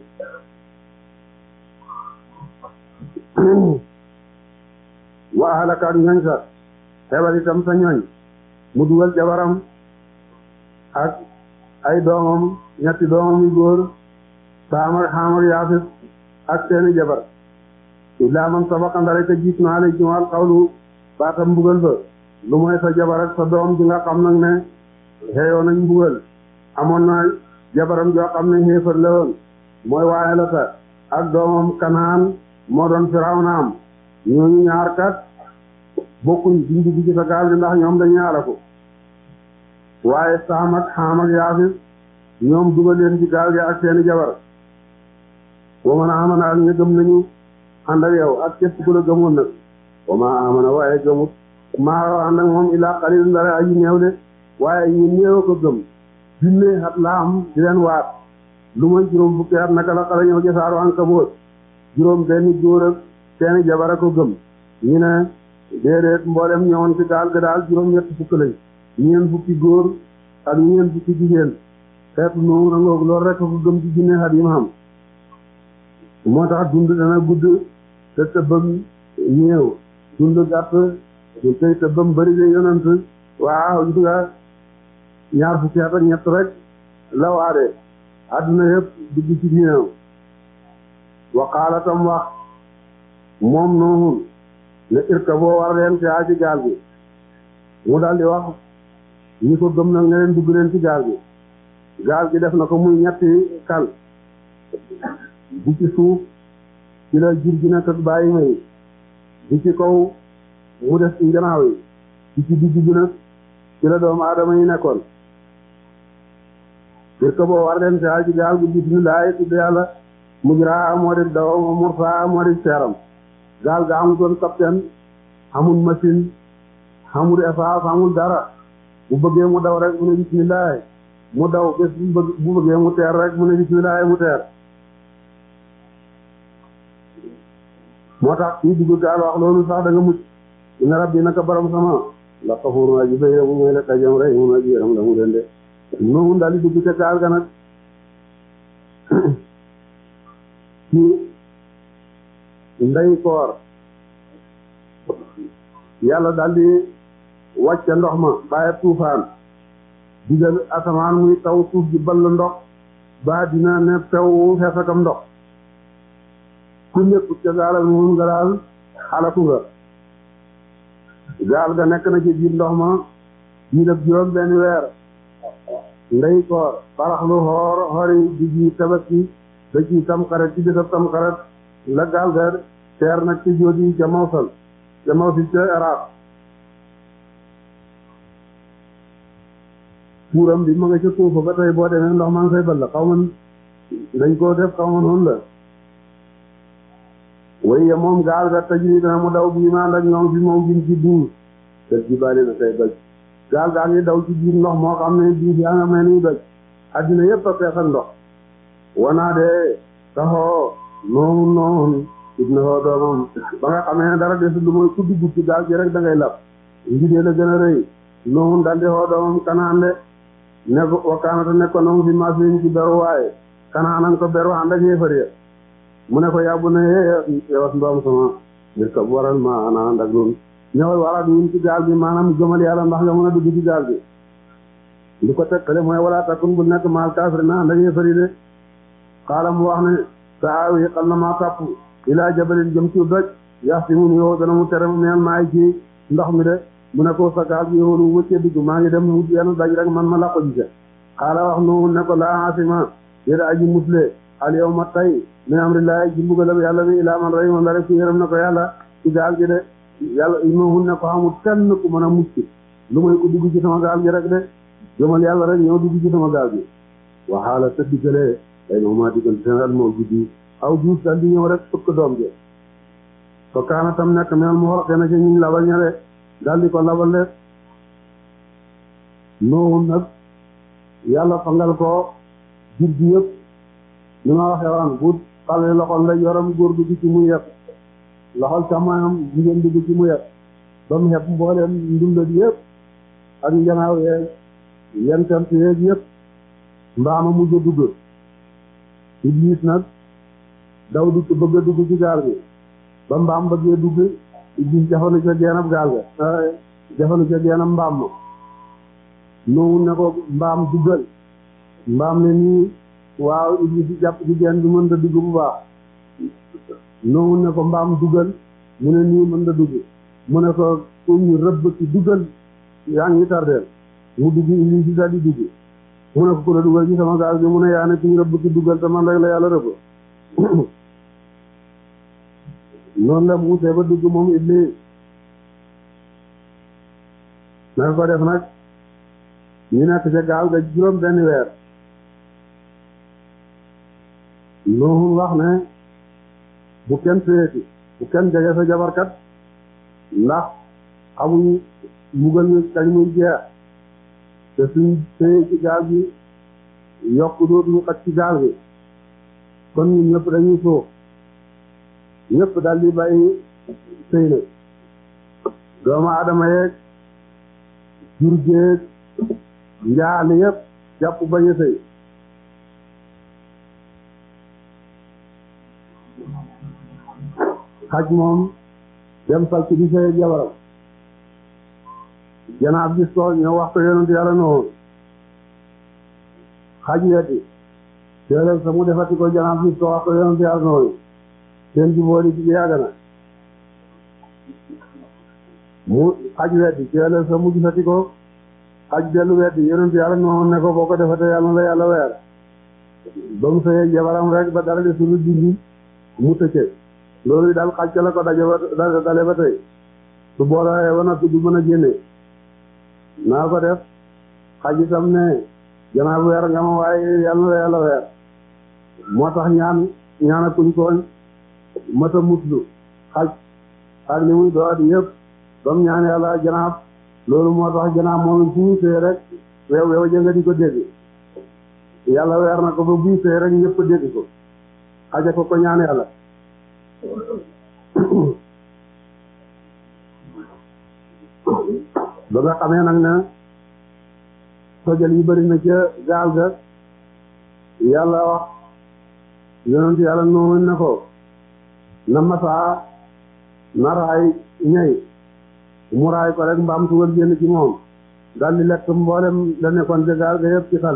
wa ahlaka ak ñooñ sa xebal itam sa ñooñ mu dugal jabaram ak ay doomam ñetti doomam yu góor saam ak xaam ak yaafis ak seeni jabar illaa man sabaqa ndare te jiit na alay jimal xawlu baatam mbugal ba lu mooy sa jabar ak sa doom ji nga xam nag ne xeeyoo nañ mbugal amoon na jabaram joo xam ne xéefar la woon mooy waaye la ta ak doomam kanaan moo doon firawnaam ñooñu ñaar kat bokkuñ duñ dugg ci sa gaal gi ndax ñoom dañuy alaku waaye saam ak xaam ak yaafis ñoom dugal leen ci gaal gi ak seeni jabar wa man amana ak ña gëm nañu ànd ak yow ak képp ku la gëmoon nag wa ma amana waaye gëmut maa ànd ak moom ilaa qalil ndare aji néew de waaye ñu néew ko gëm junne at la am di leen waat lu mooy juróom fukki at naka la xala ñëw ci saaru Ankabuut juróom benni góor ak seeni jabar a ko gëm ñu ne déedéet mboolem ñëwoon ci gaal ga daal juróom ñetti fukk lañ ñeen fukki góor ak ñeen fukki jigéen xeetu noonu rangoog loolu rek ko gëm ci junne at yi ma xam moo tax dund dana gudd te tëbbam ñëw dund gàtt du tey tëbbam bëri de yonant waaw gis nga ñaar fukki at ak ñett rek la waade àdduna yëpp dugg ci diineem wa qaala tam wax moom Nuuhun ne irkaboo war leen ci aji gaal gi mu daldi wax ñi ko gëm nag ne leen dugg leen ci gaal gi gaal gi def na ko muy ñetti kal bu ci suuf ci la jur gi nekk ak bàyyi may bu ci kaw mu def ci njanaaw yi bu ci digg bi nag ci la doomu aadama yi nekkoon irkaboo war leen ci aji gaal gi bismillaahi tudd yàlla mujraa moo di daw mursaa moo di seeram gaal ga amul doon capitaine amul machine amul essence amul dara bu bëggee mu daw rek mu ne bismillah mu daw bés bu bëggee mu teer rek mu ne bismillah mu teer moo tax kii dugg gaal wax loolu sax da nga mucc inna rabbi naka borom sama la xafuurun aji bay mu mooy la kajam rek mun aji yaram la mu leen de noonu daal di dugg ca gaal ga nag ci ndey koor yàlla daldi wàcce ndox ma bàyyi tuufaan digal asamaan muy taw suuf ji ball ndox ba dina ne pew fees akam ndox ku nekkut ca gaal ak moom nga daal xalaku nga gaal ga nekk na ci biir ndox ma diir ak juróom benn weer ndey koor baraxlu xoor xori di ji tabaski da ci tamxarit ci bésab tamxarit la gaal ga teer nag ci jóodi ca Mawsal ca Mawsil ca Iraq fuuram bi ma nga ca tuufa ba tey boo demee ndox maa ngi fay ball xaw man dañ koo def xaw ma noonu la waaye moom gaal ga tajri dana mu daw bii maan ak ñoom fi moom gin ci buur te ji bàyyi na say doj gaal gaa ngi daw ci biir ndox moo xam ne bii yaa nga mel ni doj addina yëpp a fees ak ndox wanaa de taxoo noonu noonu ibna hoo doomam ba nga xamee ne dara desul lu mooy ku dugg ci gaal gi rek da ngay lab ngidee la gën a rëy noonu daldi hoo doomam kanaan de ne ko wakkaanata nekkoon na mu fi maas liñ ci beru waaye kanaa nan ko beru ànd ak yéefar ya mu ne ko yàbbu na yee yowas ndoom sama nit ko waral ma ana ànd ak noonu ñëwal waraat ñun ci gaal bi maanaam gëmal yàlla ndax nga mën a dugg ci gaal bi li ko tekkale mooy wala takun bu nekk maal kaafir na ànd ak yéefar yi de xaala mu wax ne saaw yi xal na maa tàpp ilaa jabalin jëm ci doj yax si mun yow dana mu tere meel maay ci ndox mi de mu ne ko sa gaal bi yow lu wëccee dugg maa ngi dem wut yenn daj rek man ma làqu ji xaala wax nu ne ko laa asima yéda aji musle al yow ma tay min amrillahi ji mbugalam yàlla mi ilaa man rahima la rek ku yërëm na ko yàlla ci gaal gi de yàlla imahun ne ko xamul kenn ku mën a mucc lu may ko dugg ci sama gaal gi rek de gëmal yàlla rek ñëw dugg ci sama gaal gi waxaala te diggalee day no maa diggal seen al moo guddi aw duus dal di ñëw rek fëkk doom ji ko kaana tam nekk mel mu xorqee na ci ñuñ labal ñale dal di ko labal de noohun nag yàlla fangal ko jur gi yëpp li ma waxee woon bu xale loxol la yoram góor dugg ci mu yet loxol càmmoñam jigéen dugg ci mu yet ba mu xepp mbooleem ndundat yëpp ak njanaaw yeeg yentent yeeg yëpp mbaama mujj a dugg Iblis nag daw di bëgg a dugg ci gaal gi ba mbaam bëggee dugg Iblis jafandu ca geenam gaal ga jafandu ca geenam mbaam ma noonu ne ko mbaam duggal mbaam ne nii waaw Iblis jàpp ci geen bi mën da dugg bu baax noonu ne ko mbaam duggal mu ne nii mën da dugg mu ne ko ku ñu rëbb ci duggal yaa ngi tardeel mu dugg Iblis di daal di dugg mu ne ko ku la duggal ci sama gaal gi mu ne yaa ne ku ñu rëbb ci duggal te man rek la yàlla rëbb noonu la muusee ba dugg moom Iblis naka ko def nag ñu nekk ca gaal ga juróom benn weer Nuuhun wax ne bu kenn séyeti bu kenn jege sa jabarkat ndax xamuñ mbugal mi kañ muy jeex te suñ séyee ci gaal gi yokk dootuñu xaj ci gaal gi kon ñun ñëpp dañuy suux ñëpp daal di bàyyi sëy na doomu aadama yeeg jur géeg njaali yëpp jàpp bañ a sëy xaj moom dem sal ci di sëy ak jabaram janaab gis ko ñëw wax ko yonent yàlla noonu xaj wetti teelal sa mu defati ko janaab gis ko wax ko yonent yàlla noonu seen jubóoli ci yàgg na mu xaj weddi teelal sa mu gisati ko xaj dellu weddi yonent yàlla noonu ne ko boo ko defate yàlla la yàlla weer ba mu sëyee jabaram rek ba dara de sulu dindi mu tëcce loolu daal xaj ca la ko daje ba dale ba tey su boolooyee ba noppi du mën a génne naa ko def xaj itam ne janaa bu weer nga ma waaye yàlla la yàlla weer moo tax ñaan ñaana kuñ kooñ mata muslu xaj ak li muy doot yëpp bam ñaan yàlla janaab loolu moo tax janaab moom suñu sëy rek weew weew jënga di ko dégg yàlla weer na ko ba buy sëy rek ñëpp dégg ko xaja ko ko ñaan yàlla ba nga xamee nag ne tojal yi bëri na ca gaal ga yàlla wax yonent yàlla noonu ne ko na masaa na raay ñay mu raay ko rek mbaam tugal génn ci moom daldi lekk mboolem la nekkoon ca gaal ga yëpp ci xal